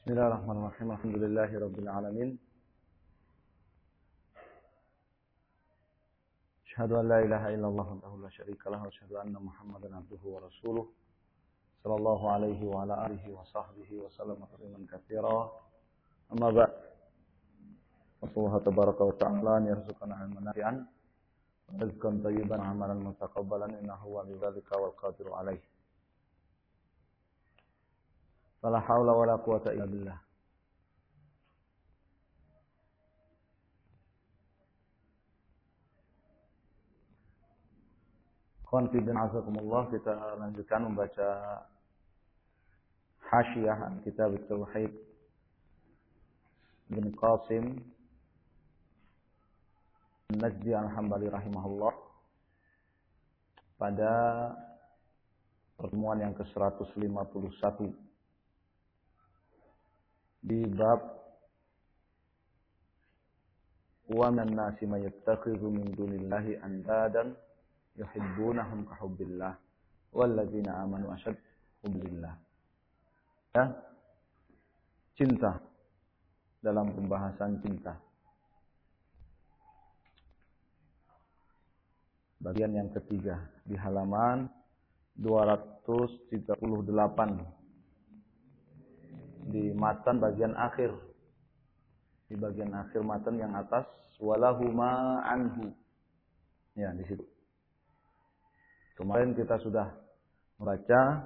Bismillahirrahmanirrahim. Alhamdulillahirabbil alamin. Asyhadu an la ilaha illallah wahdahu la syarika lahu wa asyhadu anna Muhammadan abduhu wa rasuluh. Sallallahu alaihi wa ala alihi wa sahbihi wa sallama tasliman katsira. Amma ba'd. Allah tabaraka wa ta'ala yarzuqana ilman nafi'an wa rizqan thayyiban 'amalan mutaqabbalan innahu waliyyudzalika wal qadiru alaihi. Fala haula wala quwata illa billah. Qanfidin azakumullah, kita lanjutkan membaca Hasyiyah Kitab Tauhid Ibn Qasim Najdi Al-Hambali rahimahullah pada pertemuan yang ke-151 di bab wa man nasi may yattakhidhu min dunillahi andadan yuhibbunahum ka hubbillah walladzina amanu ashad hubbillah. Ya, cinta, dalam pembahasan cinta. Bagian yang ketiga di halaman 238 di matan bagian akhir. Di bagian akhir matan yang atas walahuma anhu. Ya, di situ. Kemarin kita sudah membaca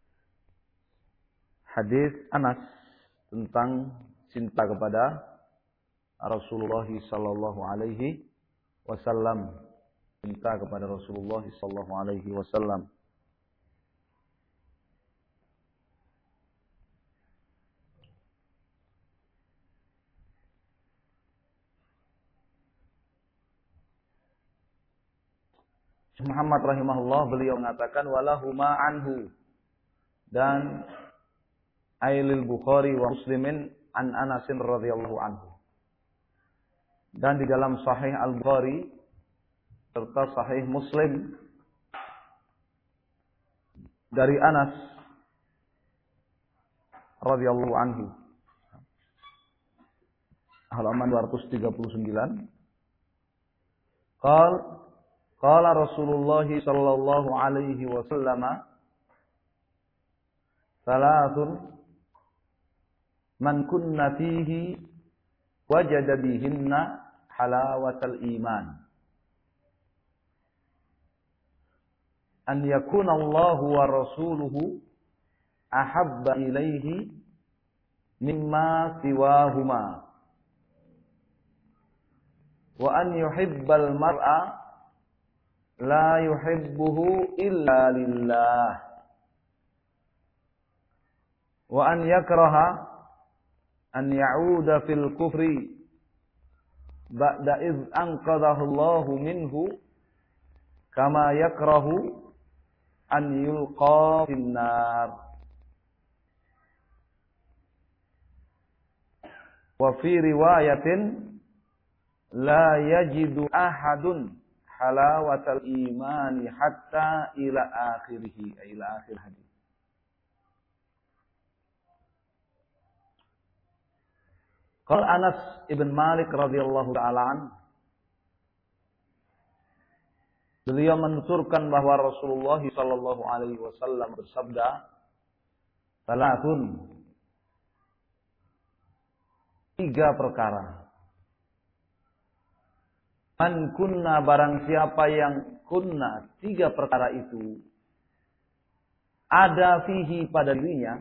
hadis Anas tentang cinta kepada Rasulullah sallallahu alaihi wasallam. Cinta kepada Rasulullah sallallahu alaihi wasallam. Muhammad rahimahullah, beliau mengatakan walahuma anhu, dan ailil Bukhari wa Muslimin an Anasin radhiyallahu anhu, dan di dalam Sahih Al-Bukhari serta Sahih Muslim dari Anas radhiyallahu anhu, halaman 239. Qala Rasulullah sallallahu alaihi wasallam, salatun man kunna fihi wajada bihinna halawatal iman. An yakuna Allahu wa rasuluhu ahabba ilaihi mimma siwahuma. Wa an yuhibbal mar'a la yuhibbuhu illa lillah. Wa an yakraha an ya'uda fil kufri ba'da iz anqadhahu Allahu minhu kama yakrahu an yulqa fin nar. Wa fi riwayatin la yajidu ahadun halawatal imani hatta ila akhirih, ila akhir hadis. Qala Anas ibn Malik radhiyallahu ta'ala an, beliau menuturkan bahwa Rasulullah sallallahu alaihi wasallam bersabda, salatun, 3 perkara. Man kunna, barang siapa yang kunna, 3 perkara itu ada fihi pada dirinya.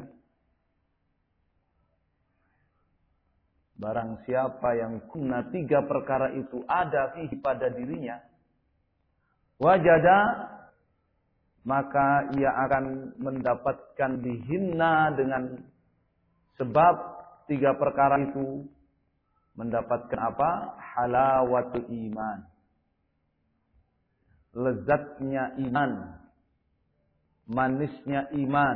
Barang siapa yang kunna, 3 perkara itu ada fihi pada dirinya, wajada, maka ia akan mendapatkan bihinna, dengan sebab 3 perkara itu mendapatkan apa? Halawatul iman, lezatnya iman, manisnya iman.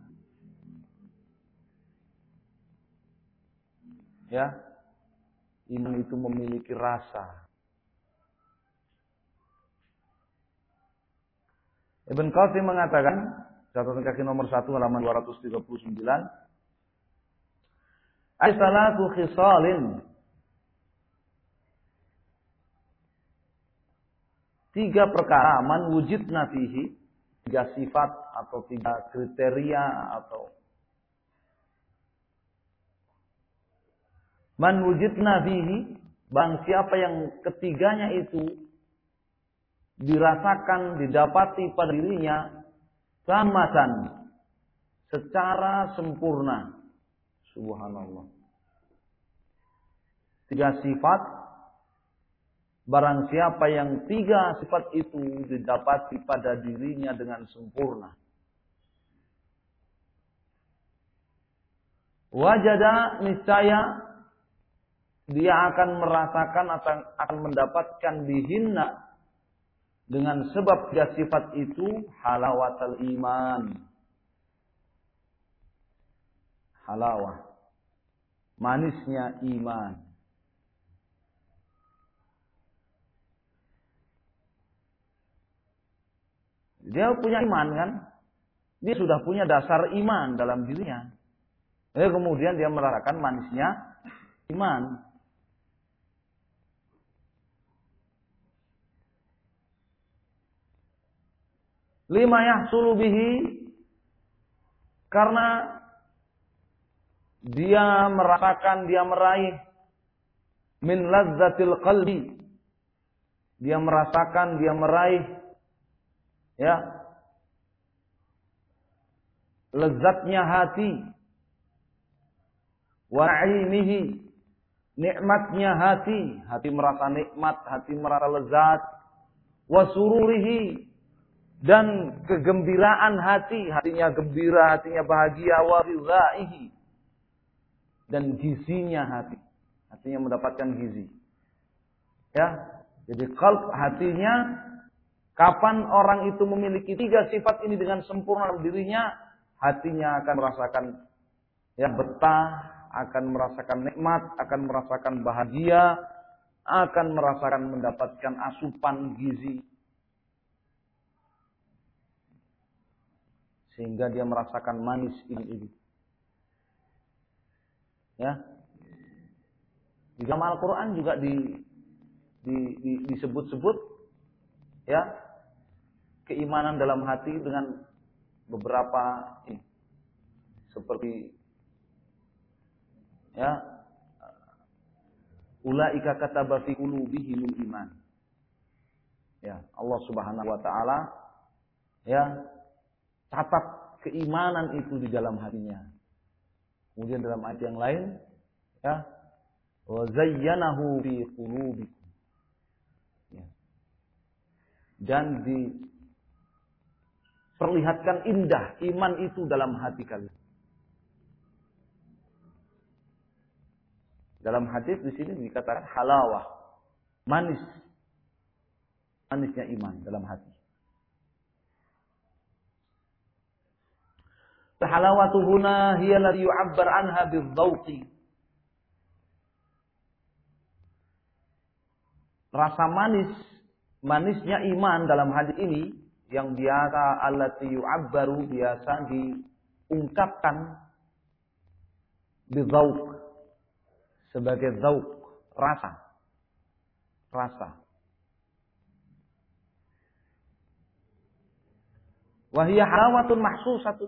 Ya, iman itu memiliki rasa. Ibn Qasim mengatakan, catatan kaki nomor 1 halaman 239, Ay salatu khisalin. 3 perkara man wujidna fihi, 3 sifat atau 3 kriteria atau man wujidna fihi, bang siapa yang ketiganya itu dirasakan, didapati pada dirinya tamatan, secara sempurna. Subhanallah. 3 sifat, barang siapa yang 3 sifat itu didapati pada dirinya dengan sempurna. Wajada, niscaya dia akan merasakan atau akan mendapatkan bihinna, dengan sebab 3 sifat itu, halawatul iman. Halawah, manisnya iman. Dia punya iman kan? Dia sudah punya dasar iman dalam dirinya. Kemudian dia merasakan manisnya iman. Lima yahsulu bihi, karena dia merasakan, dia meraih min lazzatil qalbi. Dia merasakan, dia meraih lezatnya hati. Wa naimihi, nikmatnya hati. Hati merasa nikmat, hati merasa lezat. Wa sururihi, dan kegembiraan hati, hatinya gembira, hatinya bahagia. Wa ridhaihi, dan gizinya hati, hatinya mendapatkan gizi. Jadi qalb, hatinya, kapan orang itu memiliki 3 sifat ini dengan sempurna dalam dirinya, hatinya akan merasakan betah, akan merasakan nikmat, akan merasakan bahagia, akan merasakan mendapatkan asupan gizi. Sehingga dia merasakan manis ini. Di dalam Al-Quran juga disebut-sebut keimanan dalam hati dengan beberapa seperti ulaika kataba fi qulubihimul iman. Allah Subhanahu wa taala catat keimanan itu di dalam hatinya. Kemudian dalam ayat yang lain wa zayyanahu fi qulubikum. Dan diperlihatkan indah iman itu dalam hati kalian. Dalam hadis di sini dikatakan halawah, manis. Manisnya iman dalam hati. Halawatu huna hiya allati yu'abbar anha bidzauqi. Rasa manis, manisnya iman dalam hadis ini yang biasa allati yu'abbaru, biasa diungkapkan bidzauq, sebagai dzauq, rasa. Wa hiya halawatun mahsusatun.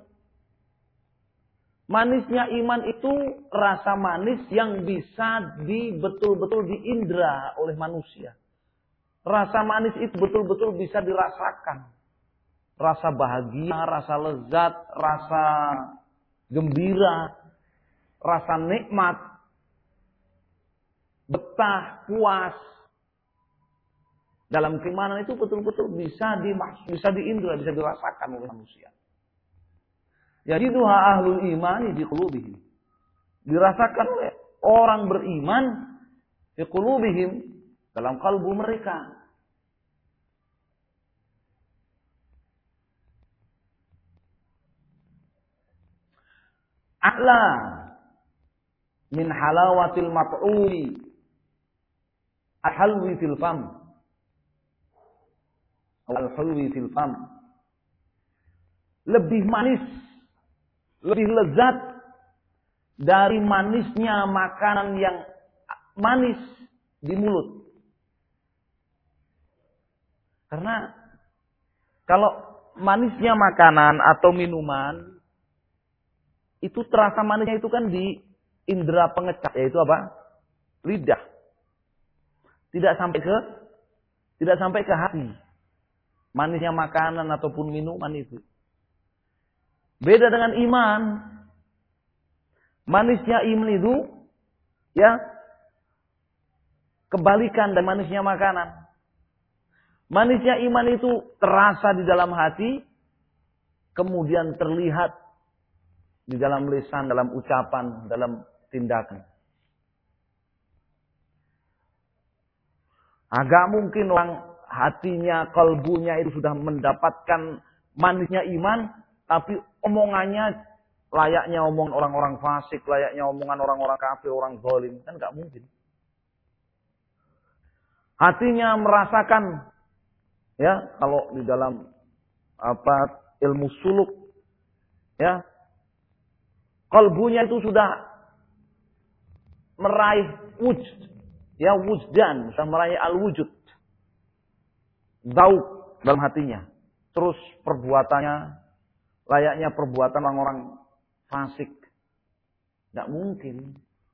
Manisnya iman itu rasa manis yang bisa betul-betul diindra oleh manusia. Rasa manis itu betul-betul bisa dirasakan. Rasa bahagia, rasa lezat, rasa gembira, rasa nikmat, betah, puas. Dalam keimanan itu betul-betul bisa diindra, bisa dirasakan oleh manusia. Yajiduha ahlul imani di qulubihim. Dirasakan oleh orang beriman di qulubihim, dalam kalbu mereka. A'la min halawatil mat'uli al-halwi fil fam. Al-halwi fil fam. Lebih manis, lebih lezat dari manisnya makanan yang manis di mulut. Karena kalau manisnya makanan atau minuman, itu terasa manisnya itu kan di indera pengecap, yaitu apa? Lidah. Tidak sampai ke hati. Manisnya makanan ataupun minuman itu. Beda dengan iman. Manisnya iman itu ya kebalikan dari manisnya makanan. Manisnya iman itu terasa di dalam hati, kemudian terlihat di dalam lisan, dalam ucapan, dalam tindakan. Agak mungkin orang hatinya, kalbunya itu sudah mendapatkan manisnya iman, tapi omongannya layaknya omongan orang-orang fasik, layaknya omongan orang-orang kafir, orang zalim, kan nggak mungkin. Hatinya merasakan, ya, kalau di dalam ilmu suluk, ya, kalbunya itu sudah meraih wujud, ya, wujdan, sudah meraih al-wujud, dzauq dalam hatinya. Terus perbuatannya layaknya perbuatan orang-orang fasik, nggak mungkin.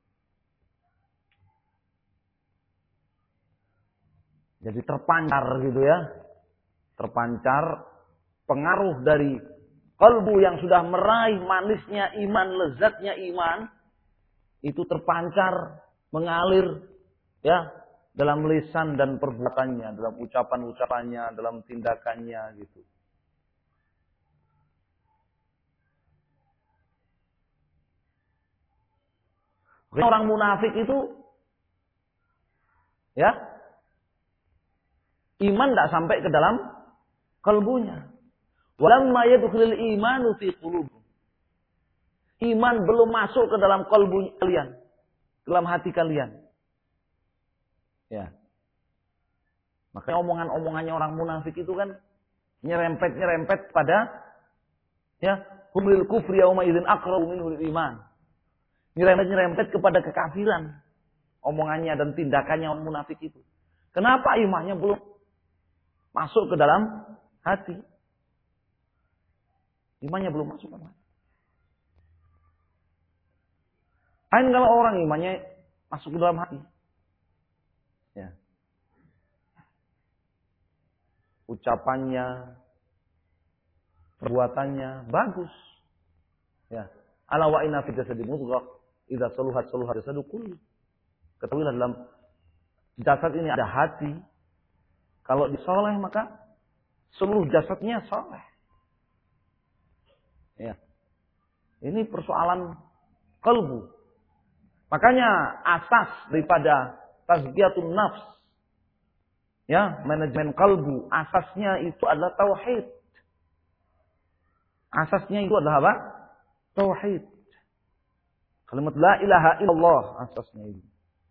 Jadi terpancar gitu ya. Terpancar pengaruh dari kalbu yang sudah meraih manisnya iman, lezatnya iman, itu terpancar, mengalir ya dalam lisan dan perbuatannya, dalam ucapan-ucapannya, dalam tindakannya gitu. Orang munafik itu ya iman tidak sampai ke dalam kalbunya. Walamma yadkhulul imanu fi qulubikum. Iman belum masuk ke dalam kalbu kalian, dalam hati kalian. Ya. Makanya omongan-omongannya orang munafik itu kan nyerempet pada ya humril kufri yauma idzin aqrabu minhul iman. Nyerempet kepada kekafiran omongannya dan tindakannya orang munafik itu. Kenapa imannya belum masuk ke dalam hati? Imannya belum masuk ke dalam hati. Lain kalau orang imannya masuk ke dalam hati. Ya. Ucapannya, perbuatannya bagus. Ya. Ala wa inna fi jasadi mudghah idza saluhat jasadu kullu. Ketahuilah dalam jasad ini ada hati. Kalau disoleh maka seluruh jasadnya soleh. Ya. Ini persoalan kalbu. Makanya asas daripada tazkiyatun nafs, ya, manajemen kalbu, asasnya itu adalah tauhid. Asasnya itu adalah apa? Tauhid. Kalimat la ilaha illallah asasnya itu.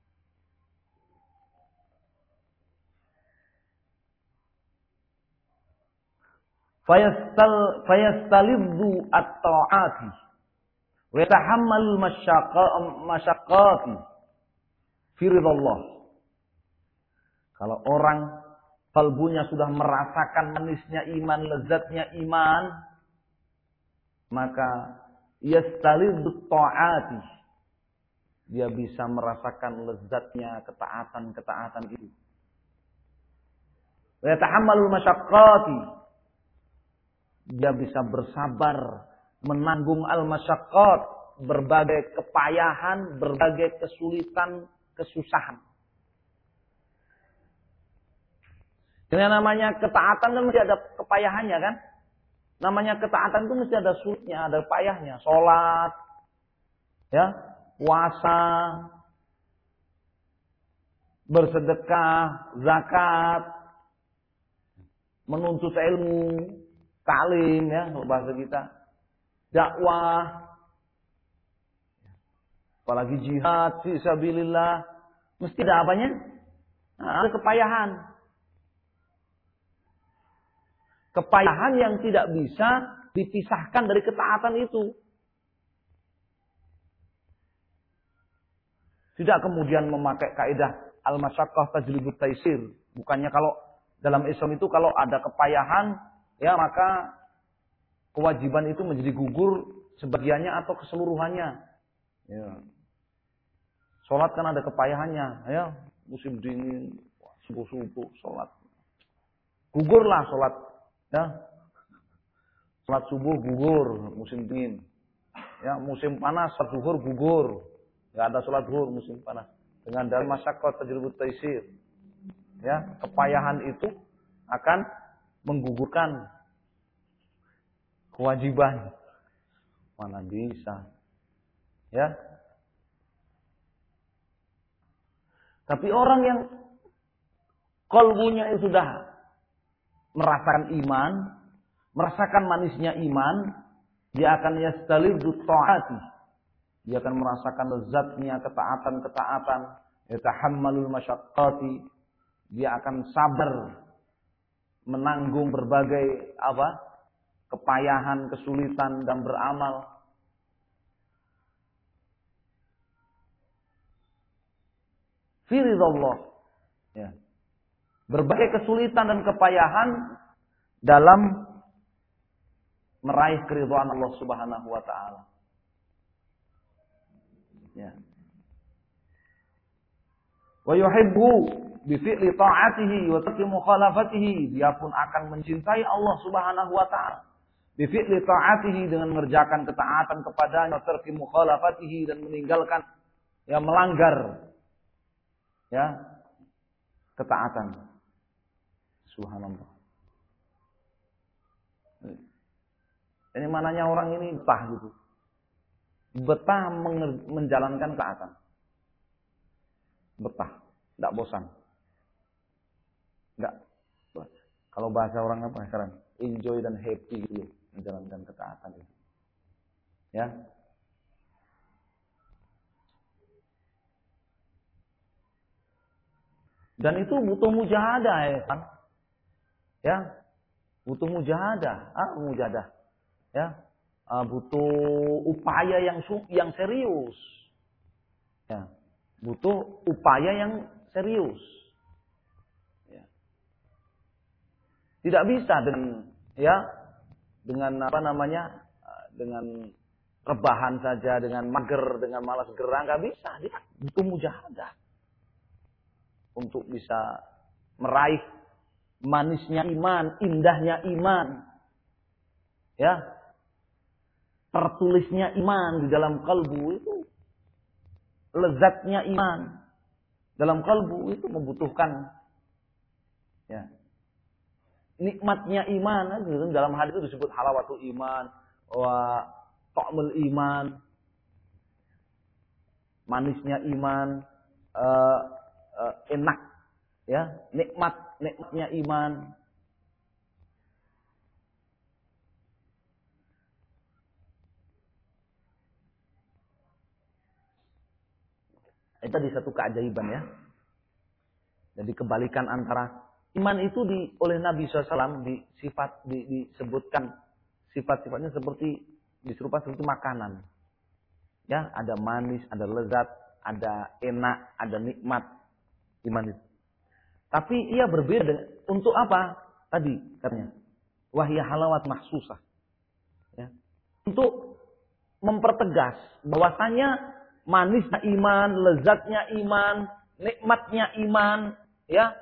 Fayastaliddu at-ta'ati wa yatahammal masyaqqati fi ridallah. Kalau orang kalbunya sudah merasakan manisnya iman, lezatnya iman, maka yastaliddu at-ta'ati. Dia bisa merasakan lezatnya ketaatan-ketaatan itu. Wa yatahammal masyaqqati. Dia bisa bersabar, menanggung al-masyaqqat, berbagai kepayahan, berbagai kesulitan, kesusahan. Yang namanya ketaatan kan mesti ada kepayahannya kan? Namanya ketaatan itu mesti ada sulitnya, ada payahnya. Sholat, ya, puasa, bersedekah, zakat, menuntut ilmu, ta'lim, ya, kalau bahasa kita, dakwah, apalagi jihad fi sabilillah, mesti ada apanya? Nah, ada kepayahan. Kepayahan yang tidak bisa dipisahkan dari ketaatan itu. Tidak kemudian memakai kaidah al-masyaqqah tajlibut taisir. Bukannya kalau dalam Islam itu kalau ada kepayahan, ya maka kewajiban itu menjadi gugur sebagiannya atau keseluruhannya. Ya. Sholat kan ada kepayahannya, ya musim dingin, subuh-subuh sholat. Gugurlah sholat, ya. Sholat subuh gugur musim dingin. Ya, musim panas sholat zuhur gugur. Enggak ada sholat zuhur musim panas. Dengan dalil masyaqqah tajlibut taisir. Ya, kepayahan itu akan menggugurkan kewajiban. Mana bisa. Ya. Tapi orang yang kalbunya sudah merasakan iman, merasakan manisnya iman, dia akan yastaliddu ta'ati. Dia akan merasakan lezatnya ketaatan-ketaatan, yatahammalul masyaqqati. Dia akan sabar menanggung berbagai kepayahan, kesulitan dan beramal. Fi ridhallah. Ya. Berbagai kesulitan dan kepayahan dalam meraih keridhaan Allah Subhanahu wa taala. Ya. Wa yuhibbu bi fi'li ta'atihi wa tarki mukhalafatihi. Dia pun akan mencintai Allah Subhanahu wa taala. Bi fi'li ta'atihi, dengan mengerjakan ketaatan kepadanya, wa tarki mukhalafatihi, dan meninggalkan melanggar ketaatan. Subhanallah. Ini mananya orang ini betah gitu. Betah menjalankan ketaatan. Betah, tidak bosan. Enggak. Kalau bahasa orang apa sekarang? Enjoy dan happy gitu menjalankan ketaatan itu. Ya. Dan itu butuh mujahadah, ya kan? Ya. Butuh mujahadah, mujahadah. Ya. Butuh upaya yang serius. Ya. Butuh upaya yang serius. Ya. Tidak bisa dengan dengan rebahan saja, dengan mager, dengan malas gerang, nggak bisa. Dia butuh mujahadah untuk bisa meraih manisnya iman, indahnya iman, ya, tertulisnya iman di dalam kalbu itu, lezatnya iman dalam kalbu itu membutuhkan, ya, nikmatnya iman. Dalam hadis itu disebut halawatul iman, wa ta'mul iman, manisnya iman, enak, ya, nikmatnya iman. Itu tadi satu keajaiban, ya. Jadi kebalikan antara iman itu oleh Nabi SAW disebutkan sifat-sifatnya diserupa seperti makanan. Ya, ada manis, ada lezat, ada enak, ada nikmat iman itu. Tapi ia berbeda untuk apa? Tadi katanya, wahya halawat mahsusah. Ya. Untuk mempertegas bahwasanya manisnya iman, lezatnya iman, nikmatnya iman, ya,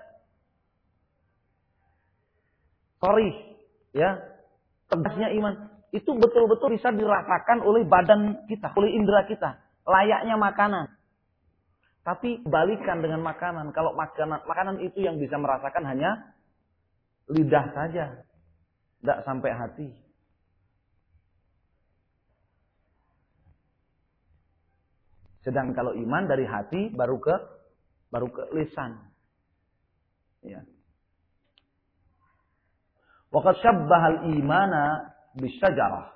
ya, tegasnya iman itu betul-betul bisa dirasakan oleh badan kita, oleh indera kita, layaknya makanan. Tapi balikan dengan makanan. Kalau makanan itu yang bisa merasakan hanya lidah saja, tidak sampai hati. Sedang kalau iman dari hati baru ke lisan. Ya. Waqad syabbahal imana bisyajarah.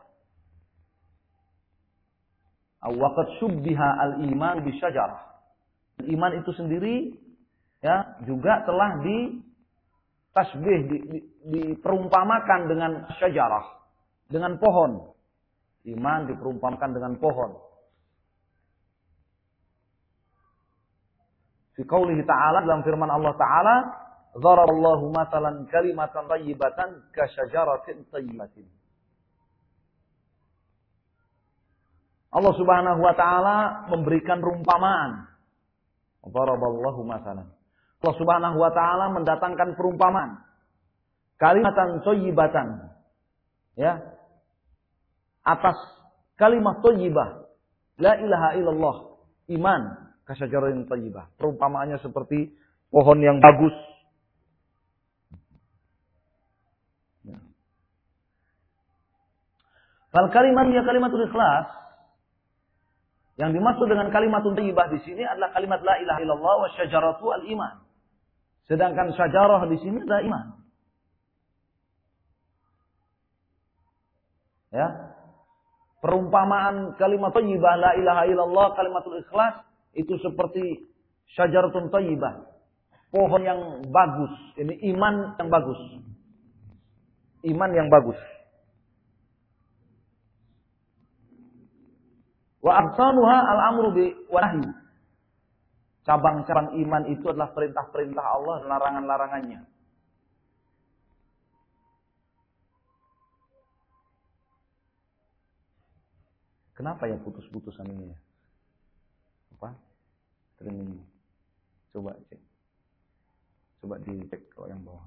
Waqad syubbiha al-iman bisyajarah. Iman itu sendiri, ya, juga telah ditasbih, diperumpamakan dengan syajarah, dengan pohon. Iman diperumpamakan dengan pohon. Fi qoulihi ta'ala, dalam firman Allah Ta'ala, "Dzaraballahu mathalan kalimatan thayyibatan ka syajaratin thayyibatin." Allah Subhanahu wa taala memberikan perumpamaan. Dzaraballahu mathalan. Allah Subhanahu wa taala mendatangkan perumpamaan. Kalimatan thayyibatan. Ya. Atas kalimat thayyibah, la ilaha illallah, iman, kasyajaratin thayyibah. Perumpamaannya seperti pohon yang bagus. Fal kalimat ya kalimatul ikhlas. Yang dimaksud dengan kalimatun thayyibah di sini adalah kalimat la ilaha illallah wa syajaratu al-iman. Sedangkan syajarah di sini adalah iman. Ya. Perumpamaan kalimat thayyibah la ilaha illallah kalimatul ikhlas itu seperti syajaratun thayyibah. Pohon yang bagus. Ini iman yang bagus. Iman yang bagus. Wa absanuha al-amru bi wa nahyi. Cabang-cabang iman itu adalah perintah-perintah Allah dan larangan-larangannya. Kenapa ya putus-putusan ini ya? Apa? Streaming. Coba cek. Coba dicek kalau yang bawah.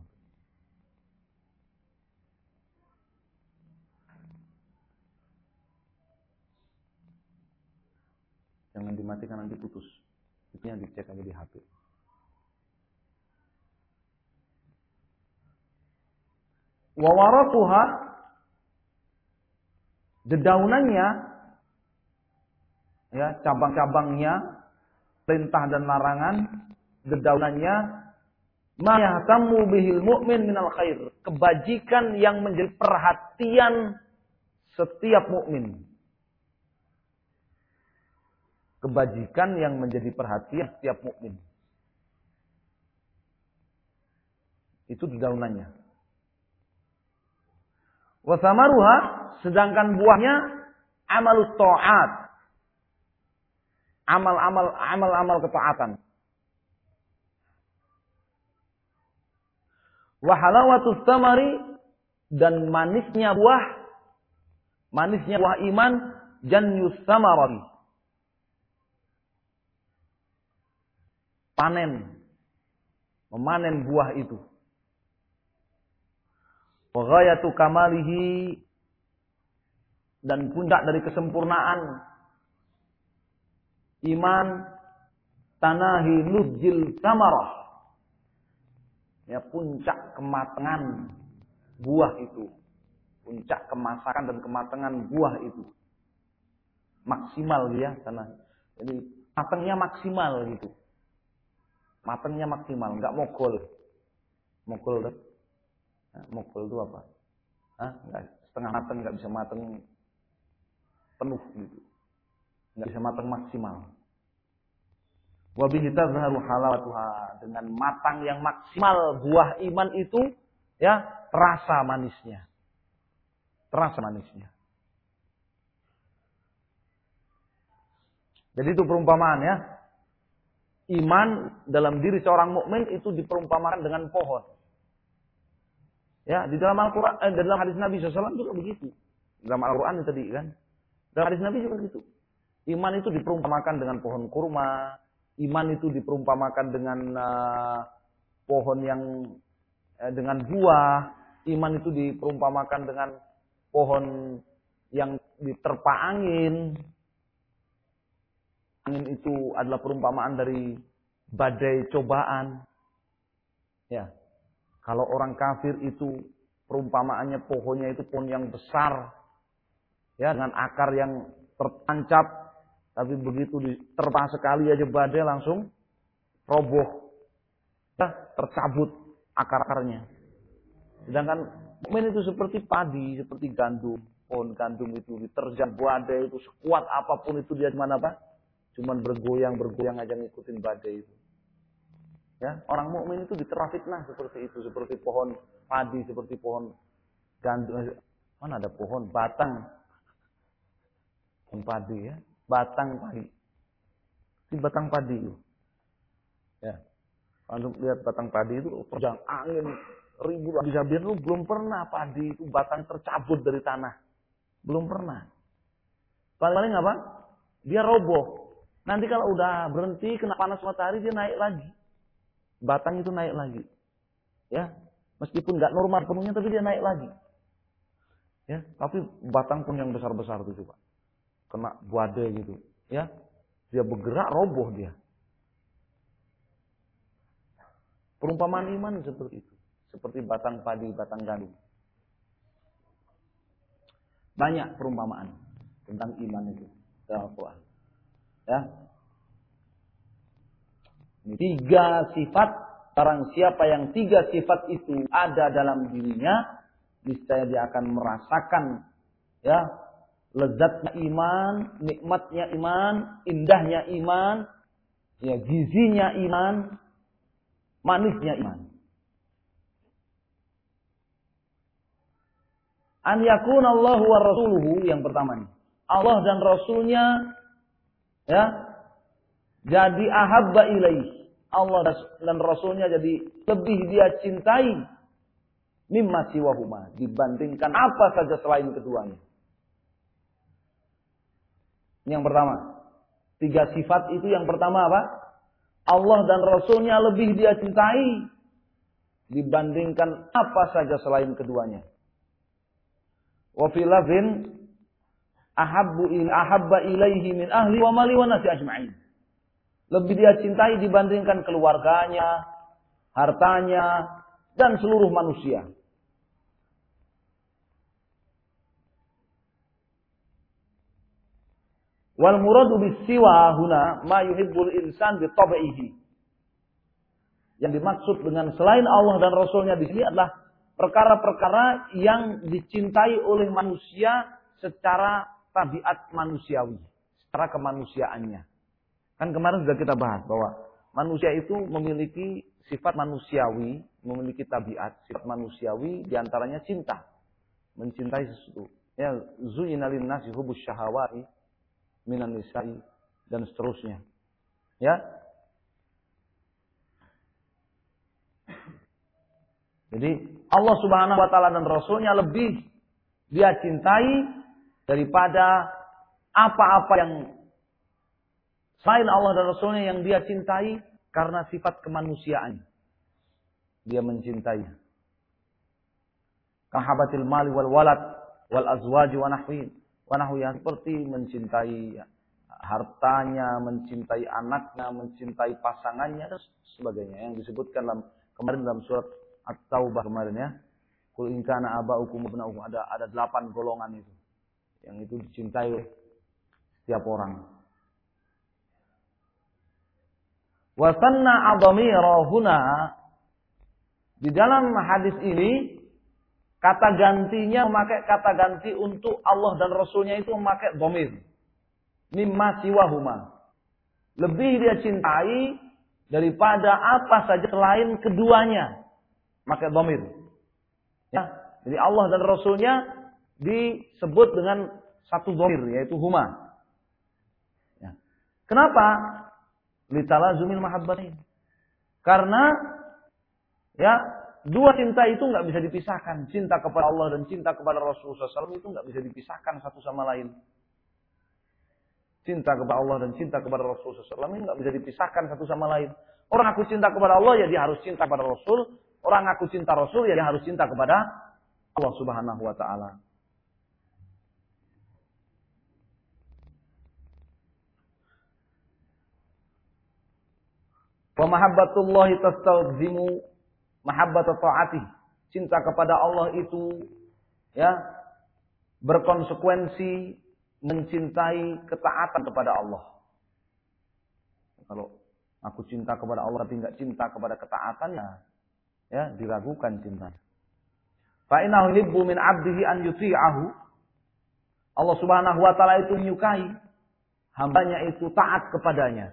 Jangan dimatikan, nanti putus. Itu yang dicek aja di HP. Wa waratuha, dedaunannya, ya, cabang-cabangnya, perintah dan larangan, dedaunannya, ma yahtammu bihil mu'min minal khair, kebajikan yang menjadi perhatian setiap mukmin. Kebajikan yang menjadi perhatian setiap mukmin. Itu dedaunannya. Wa samaruha, sedangkan buahnya amalus ta'at. Amal-amal ketaatan. Wa halawatus samari, dan manisnya buah iman, jannus samarati. Memanen buah itu. Wa ghayatu kamalihi, dan puncak dari kesempurnaan iman, tanahi nuzil samarah, ya, puncak kematangan buah itu, puncak kemasakan dan kematangan buah itu maksimal dia, karena jadi matangnya maksimal gitu. Matangnya maksimal, nggak mogol. Mogol kan? Nah, mogol itu apa? Nggak setengah matang, nggak bisa matang penuh gitu. Nggak bisa matang maksimal. Wa bihi tazharu halawatuha, dengan matang yang maksimal buah iman itu, ya, terasa manisnya. Terasa manisnya. Jadi itu perumpamaan, ya. Iman dalam diri seorang mukmin itu diperumpamakan dengan pohon. Ya, di dalam Al-Qur'an, dalam hadis Nabi SAW juga begitu. Dalam Al-Qur'an tadi kan. Dalam hadis Nabi juga begitu. Iman itu diperumpamakan dengan pohon kurma, iman itu diperumpamakan dengan pohon yang dengan buah, iman itu diperumpamakan dengan pohon yang diterpa angin. Angin itu adalah perumpamaan dari badai cobaan. Ya. Kalau orang kafir itu perumpamaannya pohonnya itu pohon yang besar. Ya, dengan akar yang tertancap, tapi begitu diterpa sekali aja badai langsung roboh. Ya, tercabut akar-akarnya. Sedangkan mukmin itu seperti padi, seperti gandum. Pohon gandum itu diterjang badai itu sekuat apapun itu dia mana Pak? Cuman bergoyang aja ngikutin badai itu. Ya, orang mukmin itu diterpa fitnah seperti itu, seperti pohon padi, seperti pohon gandum. Mana ada pohon batang? Pohon padi, ya, batang padi. Di batang padi itu. Ya. Antum lihat batang padi itu terjang angin ribu habis-habisan lu belum pernah padi itu batang tercabut dari tanah. Belum pernah. Paling-paling apa? Dia roboh. Nanti kalau udah berhenti kena panas matahari dia naik lagi. Batang itu naik lagi. Ya. Meskipun nggak normal penuhnya tapi dia naik lagi. Ya, tapi batang pun yang besar-besar itu coba. Kena badai gitu, ya. Dia bergerak roboh dia. Perumpamaan iman seperti itu. Seperti batang padi, batang gandum. Banyak perumpamaan tentang iman itu dalam Al-Quran. Ya. Ini 3 sifat, barang siapa yang 3 sifat itu ada dalam dirinya, niscaya dia akan merasakan ya lezatnya iman, nikmatnya iman, indahnya iman, ya gizinya iman, manisnya iman. An yakunallahu wa rasuluhu yang pertama nih. Allah dan Rasulnya ya jadi ahabba ilaih. Allah dan Rasulnya jadi lebih dia cintai mimma siwahuma dibandingkan apa saja selain keduanya. Yang pertama, 3 sifat itu yang pertama apa? Allah dan Rasulnya lebih dia cintai dibandingkan apa saja selain keduanya. Wa fil lafzin ahabba ilaihi min ahli wa mali wa nasi ajma'in. Lebih dia cintai dibandingkan keluarganya, hartanya, dan seluruh manusia. Wal muradu bis-siwa huna ma yuhibbul insan bi tab'ihi. Yang dimaksud dengan selain Allah dan Rasulnya di sini adalah perkara-perkara yang dicintai oleh manusia secara tabiat manusiawi, secara kemanusiaannya. Kan kemarin sudah kita bahas bahwa manusia itu memiliki sifat manusiawi, memiliki tabiat sifat manusiawi, diantaranya cinta, mencintai sesuatu. Ya, zuyyina lin-nasi hubbus syahawati minan nisa'i dan seterusnya. Ya. Jadi Allah Subhanahu wa taala dan Rasulnya lebih dia cintai daripada apa-apa yang selain Allah dan Rasulnya yang dia cintai karena sifat kemanusiaan. Dia mencintai. Kahabatil mali wal walad wal azwaji wa nahwi seperti mencintai hartanya, mencintai anaknya, mencintai pasangannya dan sebagainya yang disebutkan kemarin dalam surat At-Taubah kemarin ya. Qul in kana aba'ukum abna'ukum ada 8 golongan itu. Yang itu dicintai oleh setiap orang. Wa sanna adhamira huna di dalam hadis ini kata gantinya memakai kata ganti untuk Allah dan Rasulnya itu memakai dhamir. Mimma siwahuma. Lebih dia cintai daripada apa saja selain keduanya. Pakai dhamir. Ya, jadi Allah dan Rasulnya disebut dengan satu dhamir yaitu huma. Ya. Kenapa? Litalazumil mahabbatain. Karena ya dua cinta itu nggak bisa dipisahkan. Cinta kepada Allah dan cinta kepada Rasulullah SAW itu nggak bisa dipisahkan satu sama lain. Cinta kepada Allah dan cinta kepada Rasulullah SAW itu nggak bisa dipisahkan satu sama lain. Orang aku cinta kepada Allah ya dia harus cinta kepada Rasul. Orang aku cinta Rasul ya dia harus cinta kepada Allah Subhanahu wa taala. Wa mahabbatullahi tastalzimu mahabbat ta'atih. Cinta kepada Allah itu ya berkonsekuensi mencintai ketaatan kepada Allah. Kalau aku cinta kepada Allah tapi enggak cinta kepada ketaatannya, ya diragukan cinta. Fa innahu yuhibbu min 'abdihi an yuti'ahu. Allah Subhanahu wa taala itu menyukai hambanya itu taat kepadanya.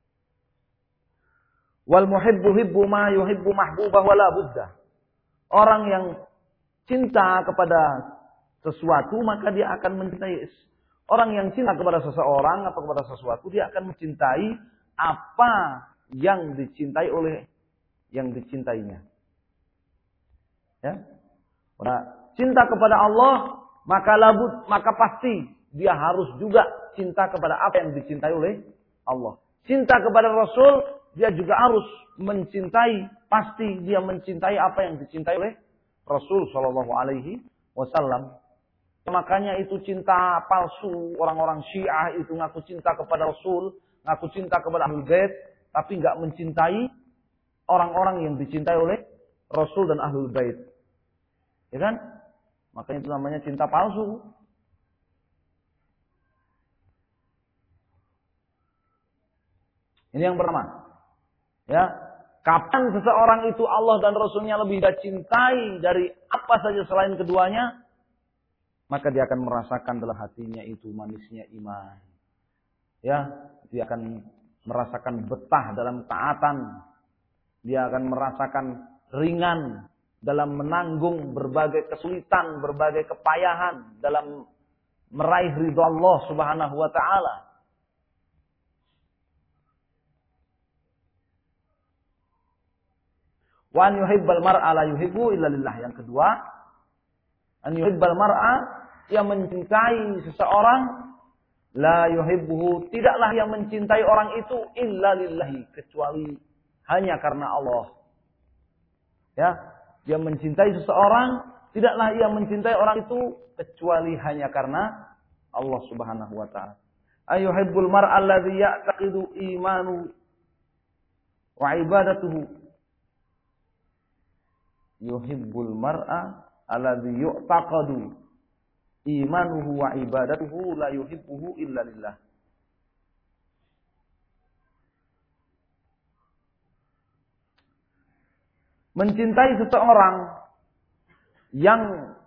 Wal muhibbu hibbu ma yuhibbu mahbubah wala budda. Orang yang cinta kepada sesuatu maka dia akan mencintai. Orang yang cinta kepada seseorang atau kepada sesuatu dia akan mencintai apa yang dicintai oleh yang dicintainya. Ya. Nah, cinta kepada Allah, maka pasti dia harus juga cinta kepada apa yang dicintai oleh Allah. Cinta kepada Rasul, dia juga harus mencintai, pasti dia mencintai apa yang dicintai oleh Rasul Shallallahu Alaihi Wasallam. Makanya itu cinta palsu, orang-orang Syiah itu ngaku cinta kepada Rasul, ngaku cinta kepada Ahlul Bait, tapi nggak mencintai orang-orang yang dicintai oleh Rasul dan Ahlul Bait. Ya kan? Makanya itu namanya cinta palsu. Ini yang pertama. Ya, kapan seseorang itu Allah dan Rasulnya lebih dicintai dari apa saja selain keduanya, maka dia akan merasakan dalam hatinya itu manisnya iman. Ya, dia akan merasakan betah dalam taatan. Dia akan merasakan ringan dalam menanggung berbagai kesulitan, berbagai kepayahan dalam meraih ridha Allah Subhanahu wa taala. Wa an yuhibbal mar'a la yuhibbu illa lillah. Yang kedua, an yuhibbal mar'a, yang mencintai seseorang, la yuhibbuhu, tidaklah yang mencintai orang itu illa lillahi, kecuali hanya karena Allah. Ya, dia mencintai seseorang, tidaklah ia mencintai orang itu kecuali hanya karena Allah Subhanahu wa taala. Ayuhibbul mar'a alladhi ya'taqidu imanu wa ibadatuhu. Yuhibbul mar'a alladhi yu'taqadu imanuhu wa ibadatuhu la yuhibbuhu illa lillah. Mencintai seseorang yang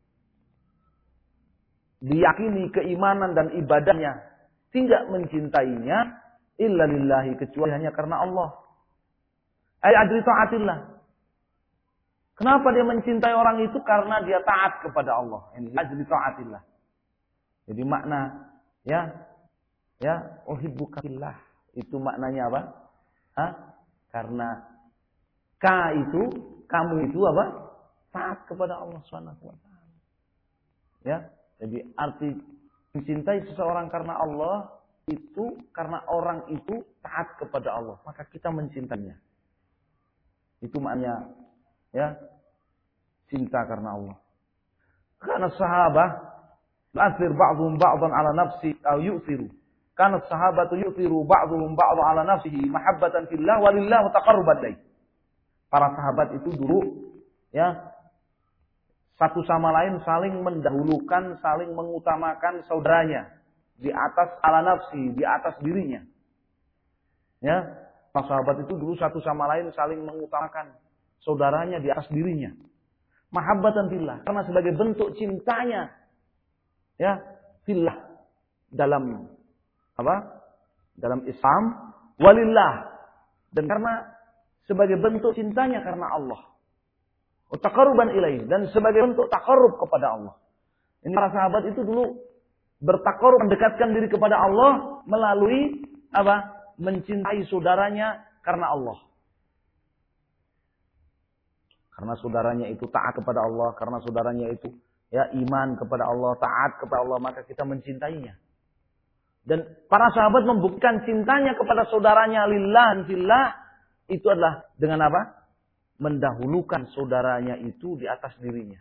diyakini keimanan dan ibadahnya, tidak mencintainya illa lillahi, kecuali hanya karena Allah. Ay adri ta'atillah. Kenapa dia mencintai orang itu? Karena dia taat kepada Allah. Ini ajli ta'atillah. Jadi makna uhibbuka fillah. Itu maknanya apa? Karena kamu itu apa? Taat kepada Allah Subhanahu wa taala. Ya. Jadi arti mencintai seseorang karena Allah itu karena orang itu taat kepada Allah, maka kita mencintainya. Itu maknanya, ya, cinta karena Allah. Karena sahabat yu'thir ba'dhum ba'dhan 'ala nafsi aw yu'thiru. Karena sahabatu yu'thiru ba'dhum ba'dhan 'ala nafsihi mahabbatan fillah wa lillah taqarruban ilaih. Para sahabat itu dulu, ya, satu sama lain saling mendahulukan, saling mengutamakan saudaranya di atas ala nafsi, di atas dirinya. Ya, para sahabat itu dulu satu sama lain saling mengutamakan saudaranya di atas dirinya. Mahabbatan fillah, karena sebagai bentuk cintanya, ya, fillah dalam apa? Dalam Islam, walillah, dan karena sebagai bentuk cintanya karena Allah. Taqarruban ilaih, dan sebagai bentuk taqarrub kepada Allah. Ini para sahabat itu dulu bertaqarrub, mendekatkan diri kepada Allah melalui apa? Mencintai saudaranya karena Allah. Karena saudaranya itu taat kepada Allah, karena saudaranya itu, ya, iman kepada Allah, taat kepada Allah, maka kita mencintainya. Dan para sahabat membuktikan cintanya kepada saudaranya lillah fillah itu adalah dengan apa? Mendahulukan saudaranya itu di atas dirinya.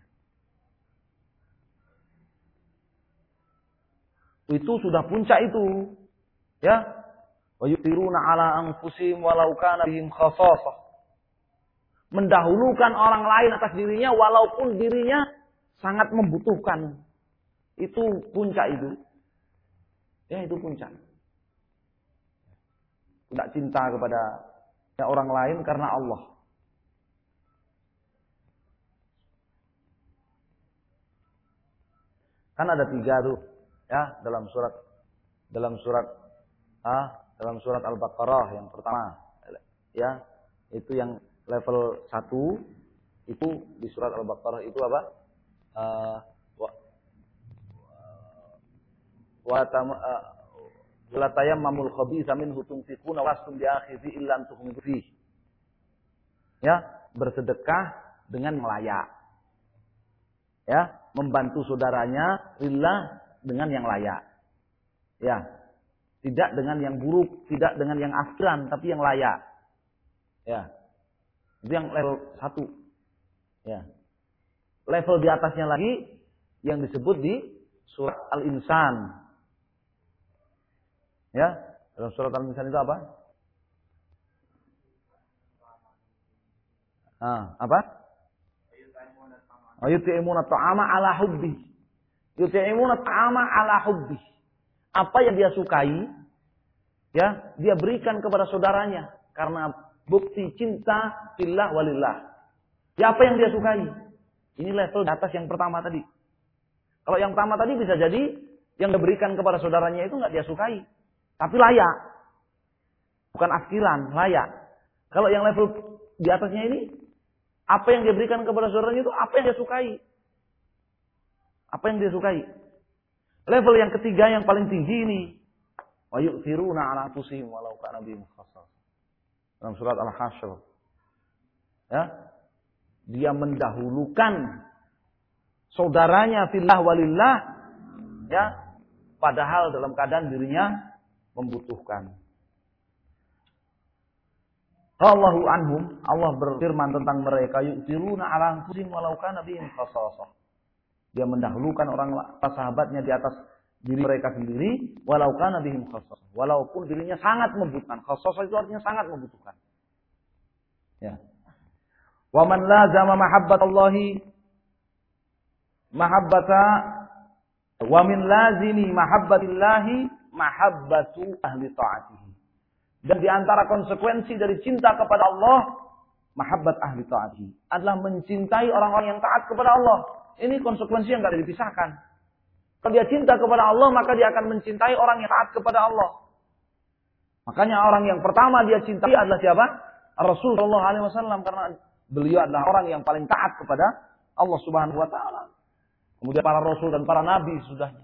Itu sudah puncak itu. Ya. Wa yu'thiruna 'ala anfusihim walau kana bihim khassasah. Mendahulukan orang lain atas dirinya walaupun dirinya sangat membutuhkan. Itu puncak itu. Ya, itu puncak. Tidak cinta kepada orang lain karena Allah. Kan ada 3 tuh, ya, dalam surat Al-Baqarah yang pertama, ya, itu yang level 1 itu di surat Al-Baqarah itu apa? La tayammamul khabitha minhu tunfiquna wastum bi'akhidhi illa an tughmidu fihi. Ya, bersedekah dengan yang layak. Ya, membantu saudaranya lillah dengan yang layak. Ya. Tidak dengan yang buruk, tidak dengan yang afran, tapi yang layak. Ya. Itu yang level 1. Ya. Level di atasnya lagi yang disebut di surat Al-Insan. Ya, dalam surat Al-Insan itu apa? Apa? Yut'imuna ta'ama ala hubbi. Yut'imuna ta'ama ala hubbi. Apa yang dia sukai, ya, dia berikan kepada saudaranya karena bukti cinta fillah walillah. Ya, apa yang dia sukai. Ini level di atas yang pertama tadi. Kalau yang pertama tadi bisa jadi yang diberikan kepada saudaranya itu nggak dia sukai, tapi layak. Bukan afkiran, layak. Kalau yang level di atasnya ini, apa yang dia berikan kepada saudaranya itu apa yang dia sukai. Apa yang dia sukai. Level yang ketiga yang paling tinggi ini, wa yu'thiruna 'ala anfusihim walau kana bihim khassasah. Dalam surat Al-Hasyr. Ya. Dia mendahulukan saudaranya fillah walillah, ya, padahal dalam keadaan dirinya membutuhkan. Allahu anhum, Allah berfirman tentang mereka, yu'thiruna 'ala anfusihim walau kana bihim khassasah. Dia mendahulukan orang sahabatnya di atas diri mereka sendiri, walau kana bihim khassasah, walaupun dirinya sangat membutuhkan. Khassasah itu artinya sangat membutuhkan. Ya. Wa man lazama mahabbatallahi mahabbata wa min lazimi mahabbatillahi mahabbatu ahli ta'atihi. Dan di antara konsekuensi dari cinta kepada Allah, mahabbat ahli ta'atihi, adalah mencintai orang-orang yang taat kepada Allah. Ini konsekuensi yang tidak bisa dipisahkan. Kalau dia cinta kepada Allah, maka dia akan mencintai orang yang taat kepada Allah. Makanya orang yang pertama dia cintai adalah siapa? Rasulullah SAW, karena beliau adalah orang yang paling taat kepada Allah Subhanahu Wa Taala. Kemudian para Rasul dan para Nabi sudahnya.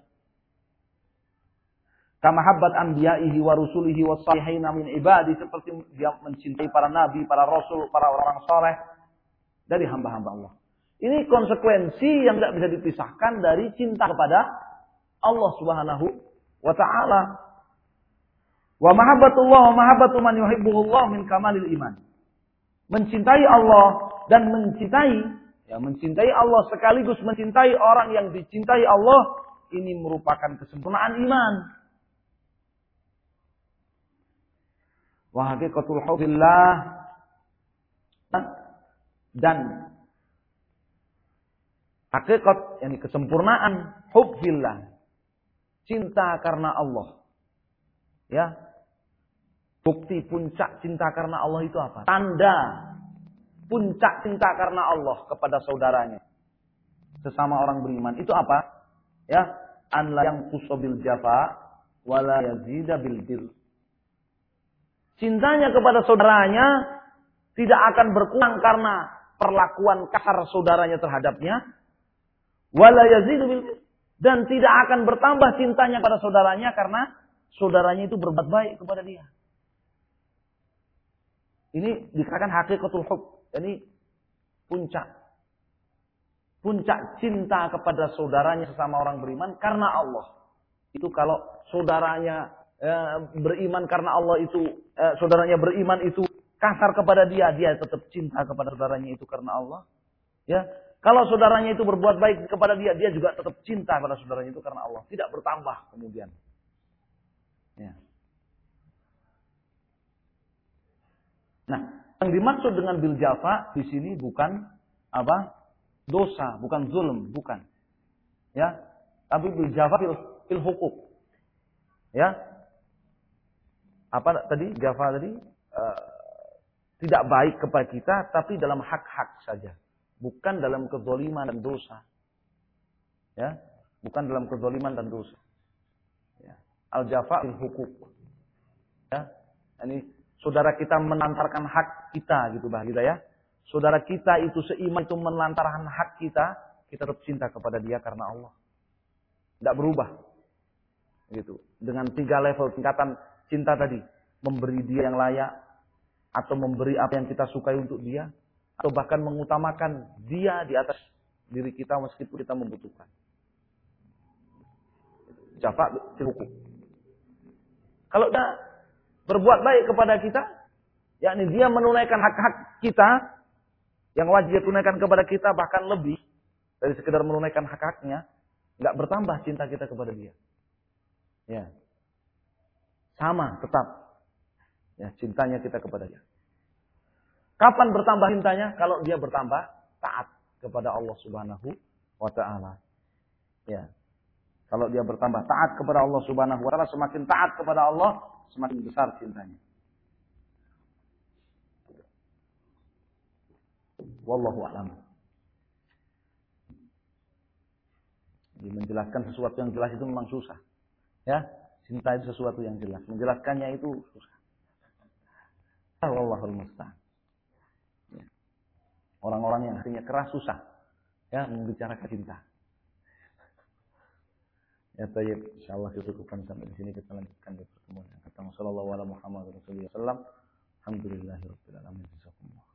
Kamahabbat anbiya'ihi wa rusulihi wa salihina min ibadi, seperti dia mencintai para Nabi, para Rasul, para orang soleh dari hamba-hamba Allah. Ini konsekuensi yang tidak bisa dipisahkan dari cinta kepada Allah Subhanahu wa Ta'ala. Wa mahabbatullah wa mahabbatu man yuhibbuhullah min kamalil iman. Mencintai Allah dan mencintai Allah sekaligus mencintai orang yang dicintai Allah, ini merupakan kesempurnaan iman. Wa haqiqatul hubbillah, dan hakikat, yakni kesempurnaan hubbillah, cinta karena Allah. Ya. Bukti puncak cinta karena Allah itu apa? Tanda puncak cinta karena Allah kepada saudaranya, sesama orang beriman, itu apa? Ya, an la yanqusu bil jafa wa la yazida bil bir. Cintanya kepada saudaranya tidak akan berkurang karena perlakuan kasar saudaranya terhadapnya, wala yazidu bil, dan tidak akan bertambah cintanya pada saudaranya karena saudaranya itu berbuat baik kepada dia. Ini dikatakan hakikatul hub, ini puncak cinta kepada saudaranya sesama orang beriman karena Allah. Itu kalau saudaranya beriman karena Allah itu, saudaranya beriman itu kasar kepada dia, dia tetap cinta kepada saudaranya itu karena Allah. Ya, kalau saudaranya itu berbuat baik kepada dia, dia juga tetap cinta kepada saudaranya itu karena Allah. Tidak bertambah kemudian. Ya. Nah, yang dimaksud dengan bil jafa di sini bukan apa? Dosa, bukan zulm, bukan. Ya, tapi bil jafa fil hukuk. Ya. Apa tadi? Jafa tadi tidak baik kepada kita, tapi dalam hak-hak saja. Bukan dalam kezaliman dan dosa. Ya, bukan dalam kezaliman dan dosa. Ya. Al-jafa fil hukuk. Ya. Ini saudara kita melantarkan hak kita, gitu bah kita ya. Saudara kita itu seiman itu melantarkan hak kita, kita tetap cinta kepada dia karena Allah. Tidak berubah. Gitu. Dengan 3 level tingkatan cinta tadi, memberi dia yang layak, atau memberi apa yang kita sukai untuk dia, atau bahkan mengutamakan dia di atas diri kita meskipun kita membutuhkan. Syafa' fil huquq. Kalau dia berbuat baik kepada kita, yakni dia menunaikan hak-hak kita yang wajib dia tunaikan kepada kita, bahkan lebih dari sekedar menunaikan hak-haknya, nggak bertambah cinta kita kepada dia. Ya, sama tetap ya cintanya kita kepada dia. Kapan bertambah cintanya? Kalau dia bertambah taat kepada Allah Subhanahu wa taala. Ya. Kalau dia bertambah taat kepada Allah Subhanahu wa taala, semakin taat kepada Allah, semakin besar cintanya. Wallahu a'lam. Jadi menjelaskan sesuatu yang jelas itu memang susah. Ya, cinta itu sesuatu yang jelas. Menjelaskannya itu susah. Wallahul musta'an. Ya. Orang-orang yang hatinya keras susah ya membicarakan cinta. Ya tayyib, insyaallah kita cukupkan sampai di sini, kita lanjutkan di pertemuan yang akan datang. Sallallahu alaihi wa sallam. Alhamdulillahirabbil alamin.